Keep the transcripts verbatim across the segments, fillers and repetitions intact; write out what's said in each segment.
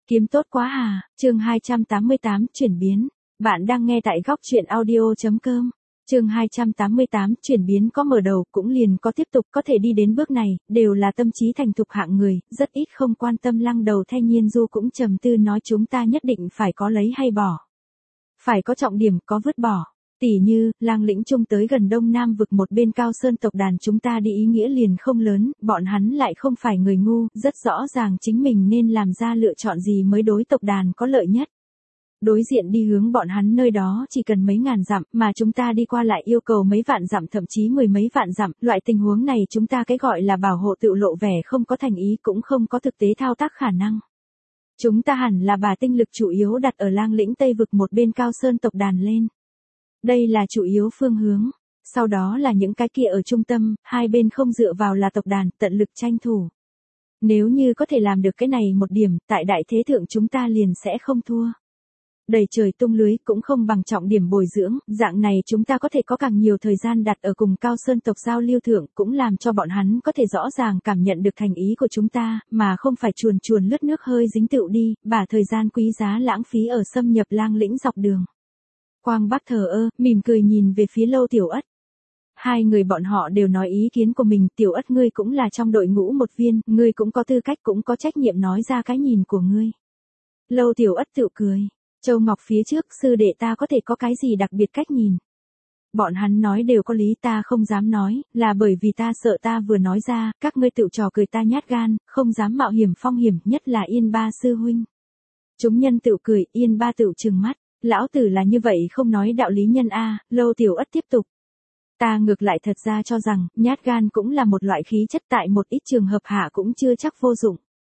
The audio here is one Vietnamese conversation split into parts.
Kiếm tốt quá hà, chương hai trăm tám mươi tám, chuyển biến. Bạn đang nghe tại góc truyện audio.com. Chương hai trăm tám mươi tám, chuyển biến có mở đầu, cũng liền có tiếp tục, có thể đi đến bước này, đều là tâm trí thành thục hạng người, rất ít không quan tâm. Lăng Đầu Thanh Nhiên Du cũng trầm tư nói chúng ta nhất định phải có lấy hay bỏ. Phải có trọng điểm, có vứt bỏ. Tỉ như, Lang Lĩnh Trung tới gần Đông Nam vực một bên Cao Sơn tộc đàn chúng ta đi ý nghĩa liền không lớn, bọn hắn lại không phải người ngu, rất rõ ràng chính mình nên làm ra lựa chọn gì mới đối tộc đàn có lợi nhất. Đối diện đi hướng bọn hắn nơi đó chỉ cần mấy ngàn dặm, mà chúng ta đi qua lại yêu cầu mấy vạn dặm thậm chí mười mấy vạn dặm, loại tình huống này chúng ta cái gọi là bảo hộ tự lộ vẻ không có thành ý cũng không có thực tế thao tác khả năng. Chúng ta hẳn là bà tinh lực chủ yếu đặt ở Lang Lĩnh Tây vực một bên Cao Sơn tộc đàn lên. Đây là chủ yếu phương hướng, sau đó là những cái kia ở trung tâm, hai bên không dựa vào là tộc đàn, tận lực tranh thủ. Nếu như có thể làm được cái này một điểm, tại đại thế thượng chúng ta liền sẽ không thua. Đầy trời tung lưới cũng không bằng trọng điểm bồi dưỡng, dạng này chúng ta có thể có càng nhiều thời gian đặt ở cùng Cao Sơn tộc giao lưu thượng, cũng làm cho bọn hắn có thể rõ ràng cảm nhận được thành ý của chúng ta, mà không phải chuồn chuồn lướt nước hơi dính tựu đi, bà thời gian quý giá lãng phí ở xâm nhập Lang Lĩnh dọc đường. Quang Bắc thờ ơ, mỉm cười nhìn về phía Lâu Tiểu Ất. Hai người bọn họ đều nói ý kiến của mình, Tiểu Ất ngươi cũng là trong đội ngũ một viên, ngươi cũng có tư cách cũng có trách nhiệm nói ra cái nhìn của ngươi. Lâu Tiểu Ất tự cười, Châu Ngọc phía trước sư đệ ta có thể có cái gì đặc biệt cách nhìn. Bọn hắn nói đều có lý ta không dám nói, là bởi vì ta sợ ta vừa nói ra, các ngươi tự trò cười ta nhát gan, không dám mạo hiểm phong hiểm, nhất là Yên Ba sư huynh. Chúng nhân tự cười, Yên Ba tự trừng mắt. Lão tử là như vậy không nói đạo lý nhân a. Lâu Tiểu Ất tiếp tục. Ta ngược lại thật ra cho rằng, nhát gan cũng là một loại khí chất tại một ít trường hợp hạ cũng chưa chắc vô dụng.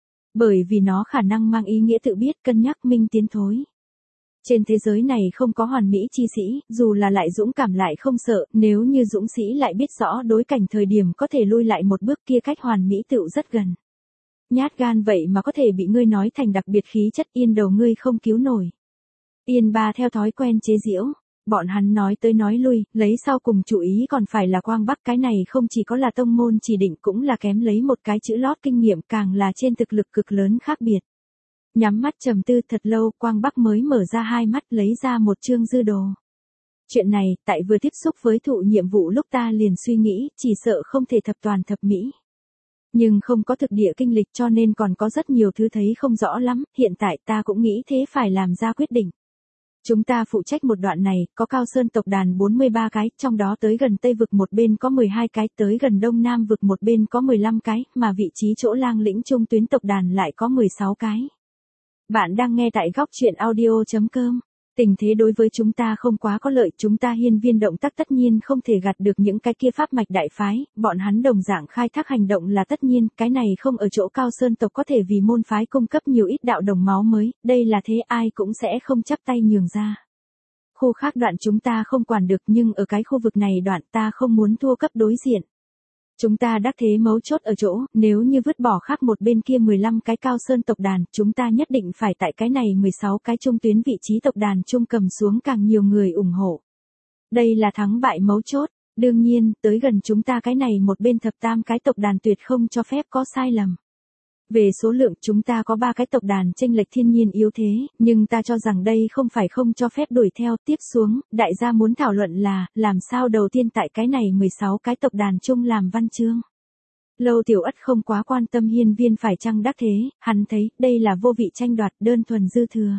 Bởi vì nó khả năng mang ý nghĩa tự biết cân nhắc minh tiến thối. Trên thế giới này không có hoàn mỹ chi sĩ, dù là lại dũng cảm lại không sợ, nếu như dũng sĩ lại biết rõ đối cảnh thời điểm có thể lui lại một bước kia cách hoàn mỹ tựu rất gần. Nhát gan vậy mà có thể bị ngươi nói thành đặc biệt khí chất Yên đầu ngươi không cứu nổi. Yên Ba theo thói quen chế giễu, bọn hắn nói tới nói lui, lấy sau cùng chủ ý còn phải là Quang Bắc, cái này không chỉ có là tông môn chỉ định cũng là kém lấy một cái chữ lót kinh nghiệm, càng là trên thực lực cực lớn khác biệt. Nhắm mắt trầm tư thật lâu, Quang Bắc mới mở ra hai mắt lấy ra một chương dư đồ. Chuyện này, tại vừa tiếp xúc với thụ nhiệm vụ lúc ta liền suy nghĩ, chỉ sợ không thể thập toàn thập mỹ. Nhưng không có thực địa kinh lịch cho nên còn có rất nhiều thứ thấy không rõ lắm, hiện tại ta cũng nghĩ thế phải làm ra quyết định. Chúng ta phụ trách một đoạn này, có Cao Sơn tộc đàn bốn mươi ba cái, trong đó tới gần Tây vực một bên có mười hai cái, tới gần Đông Nam vực một bên có mười lăm cái, mà vị trí chỗ Lang Lĩnh Trung tuyến tộc đàn lại có mười sáu cái. Bạn đang nghe tại góc truyện audio.com. Tình thế đối với chúng ta không quá có lợi, chúng ta hiên viên động tác tất nhiên không thể gạt được những cái kia pháp mạch đại phái, bọn hắn đồng dạng khai thác hành động là tất nhiên, cái này không ở chỗ Cao Sơn tộc có thể vì môn phái cung cấp nhiều ít đạo đồng máu mới, đây là thế ai cũng sẽ không chắp tay nhường ra. Khu khác đoạn chúng ta không quản được nhưng ở cái khu vực này đoạn ta không muốn thua cấp đối diện. Chúng ta đắc thế mấu chốt ở chỗ, nếu như vứt bỏ khác một bên kia mười lăm cái Cao Sơn tộc đàn, chúng ta nhất định phải tại cái này mười sáu cái trung tuyến vị trí tộc đàn trung cầm xuống càng nhiều người ủng hộ. Đây là thắng bại mấu chốt, đương nhiên, tới gần chúng ta cái này một bên thập tam cái tộc đàn tuyệt không cho phép có sai lầm. Về số lượng chúng ta có ba cái tộc đàn chênh lệch thiên nhiên yếu thế, nhưng ta cho rằng đây không phải không cho phép đuổi theo. Tiếp xuống, đại gia muốn thảo luận là, làm sao đầu tiên tại cái này mười sáu cái tộc đàn chung làm văn chương. Lâu Tiểu Ất không quá quan tâm hiên viên phải chăng đắc thế, hắn thấy, đây là vô vị tranh đoạt, đơn thuần dư thừa.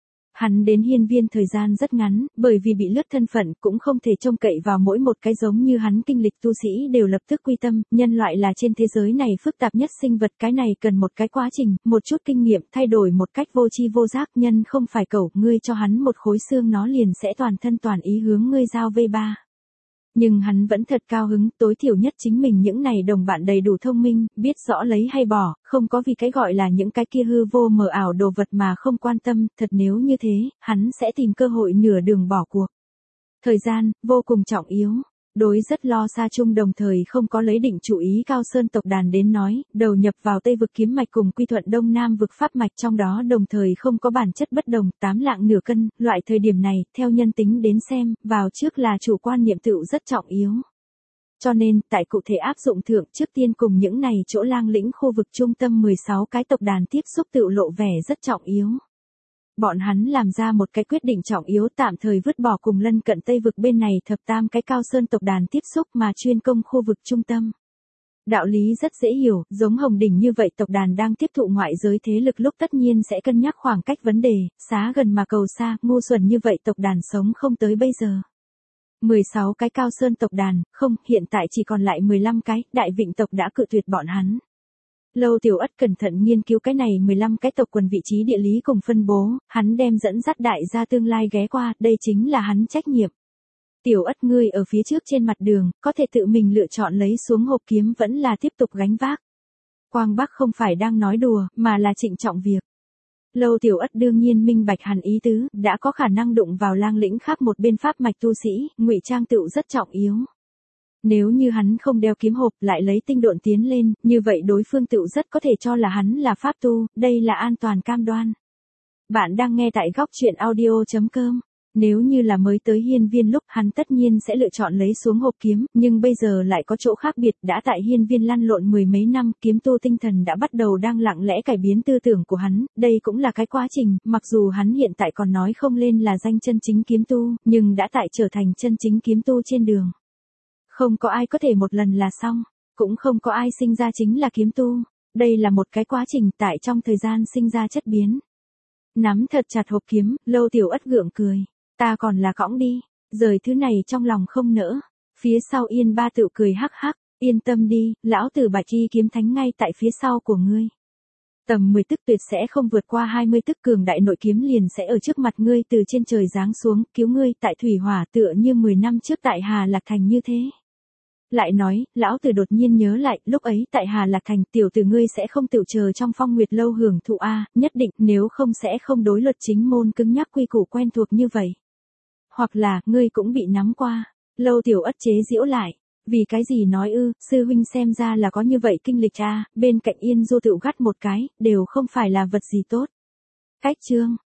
Hắn đến hiên viên thời gian rất ngắn, bởi vì bị lướt thân phận cũng không thể trông cậy vào mỗi một cái giống như hắn kinh lịch tu sĩ đều lập tức quy tâm, nhân loại là trên thế giới này phức tạp nhất sinh vật, cái này cần một cái quá trình, một chút kinh nghiệm, thay đổi một cách vô tri vô giác, nhân không phải cẩu, ngươi cho hắn một khối xương nó liền sẽ toàn thân toàn ý hướng ngươi giao vê ba. Nhưng hắn vẫn thật cao hứng, tối thiểu nhất chính mình những này đồng bạn đầy đủ thông minh, biết rõ lấy hay bỏ, không có vì cái gọi là những cái kia hư vô mờ ảo đồ vật mà không quan tâm, thật nếu như thế, hắn sẽ tìm cơ hội nửa đường bỏ cuộc. Thời gian, vô cùng trọng yếu. Đối rất lo xa chung đồng thời không có lấy định chủ ý Cao Sơn tộc đàn đến nói, đầu nhập vào Tây vực kiếm mạch cùng quy thuận Đông Nam vực pháp mạch trong đó đồng thời không có bản chất bất đồng, tám lạng nửa cân, loại thời điểm này, theo nhân tính đến xem, vào trước là chủ quan niệm tựu rất trọng yếu. Cho nên, tại cụ thể áp dụng thượng trước tiên cùng những này chỗ lang lĩnh khu vực trung tâm mười sáu cái tộc đàn tiếp xúc tự lộ vẻ rất trọng yếu. Bọn hắn làm ra một cái quyết định trọng yếu tạm thời vứt bỏ cùng lân cận Tây vực bên này thập tam cái cao sơn tộc đàn tiếp xúc mà chuyên công khu vực trung tâm. Đạo lý rất dễ hiểu, giống Hồng Đỉnh như vậy tộc đàn đang tiếp thụ ngoại giới thế lực lúc tất nhiên sẽ cân nhắc khoảng cách vấn đề, xá gần mà cầu xa, ngu xuẩn như vậy tộc đàn sống không tới bây giờ. mười sáu cái cao sơn tộc đàn, không, hiện tại chỉ còn lại mười lăm cái, Đại Vịnh tộc đã cự tuyệt bọn hắn. Lâu Tiểu Ất cẩn thận nghiên cứu cái này mười lăm cái tộc quần vị trí địa lý cùng phân bố, hắn đem dẫn dắt đại gia tương lai ghé qua, đây chính là hắn trách nhiệm. Tiểu Ất ngươi ở phía trước trên mặt đường, có thể tự mình lựa chọn lấy xuống hộp kiếm vẫn là tiếp tục gánh vác. Quang Bắc không phải đang nói đùa, mà là trịnh trọng việc. Lâu Tiểu Ất đương nhiên minh bạch hẳn ý tứ, đã có khả năng đụng vào lang lĩnh khác một bên pháp mạch tu sĩ, ngụy trang tựu rất trọng yếu. Nếu như hắn không đeo kiếm hộp lại lấy tinh độn tiến lên, như vậy đối phương tựu rất có thể cho là hắn là pháp tu, đây là an toàn cam đoan. Bạn đang nghe tại góc truyện audio chấm com. Nếu như là mới tới hiên viên lúc hắn tất nhiên sẽ lựa chọn lấy xuống hộp kiếm, nhưng bây giờ lại có chỗ khác biệt, đã tại hiên viên lăn lộn mười mấy năm, kiếm tu tinh thần đã bắt đầu đang lặng lẽ cải biến tư tưởng của hắn, đây cũng là cái quá trình, mặc dù hắn hiện tại còn nói không lên là danh chân chính kiếm tu, nhưng đã tại trở thành chân chính kiếm tu trên đường. Không có ai có thể một lần là xong, cũng không có ai sinh ra chính là kiếm tu, đây là một cái quá trình tại trong thời gian sinh ra chất biến. Nắm thật chặt hộp kiếm, Lâu Tiểu Ất gượng cười. Ta còn là cõng đi, rời thứ này trong lòng không nỡ. Phía sau Yên Ba tự cười hắc hắc, yên tâm đi, lão tử Bạch Y kiếm thánh ngay tại phía sau của ngươi. Tầm mười tức tuyệt sẽ không vượt qua hai mươi tức cường đại nội kiếm liền sẽ ở trước mặt ngươi từ trên trời giáng xuống, cứu ngươi tại thủy hỏa tựa như mười năm trước tại Hà Lạc Thành như thế. Lại nói, lão tử đột nhiên nhớ lại, lúc ấy tại Hà Lạc Thành tiểu tử ngươi sẽ không tự chờ trong Phong Nguyệt lâu hưởng thụ a, nhất định, nếu không sẽ không đối luật chính môn cứng nhắc quy củ quen thuộc như vậy. Hoặc là, ngươi cũng bị nắm qua. Lâu Tiểu Ất chế giễu lại. Vì cái gì nói ư, sư huynh xem ra là có như vậy kinh lịch a, bên cạnh Yên Du tự gắt một cái, đều không phải là vật gì tốt. Cách chương.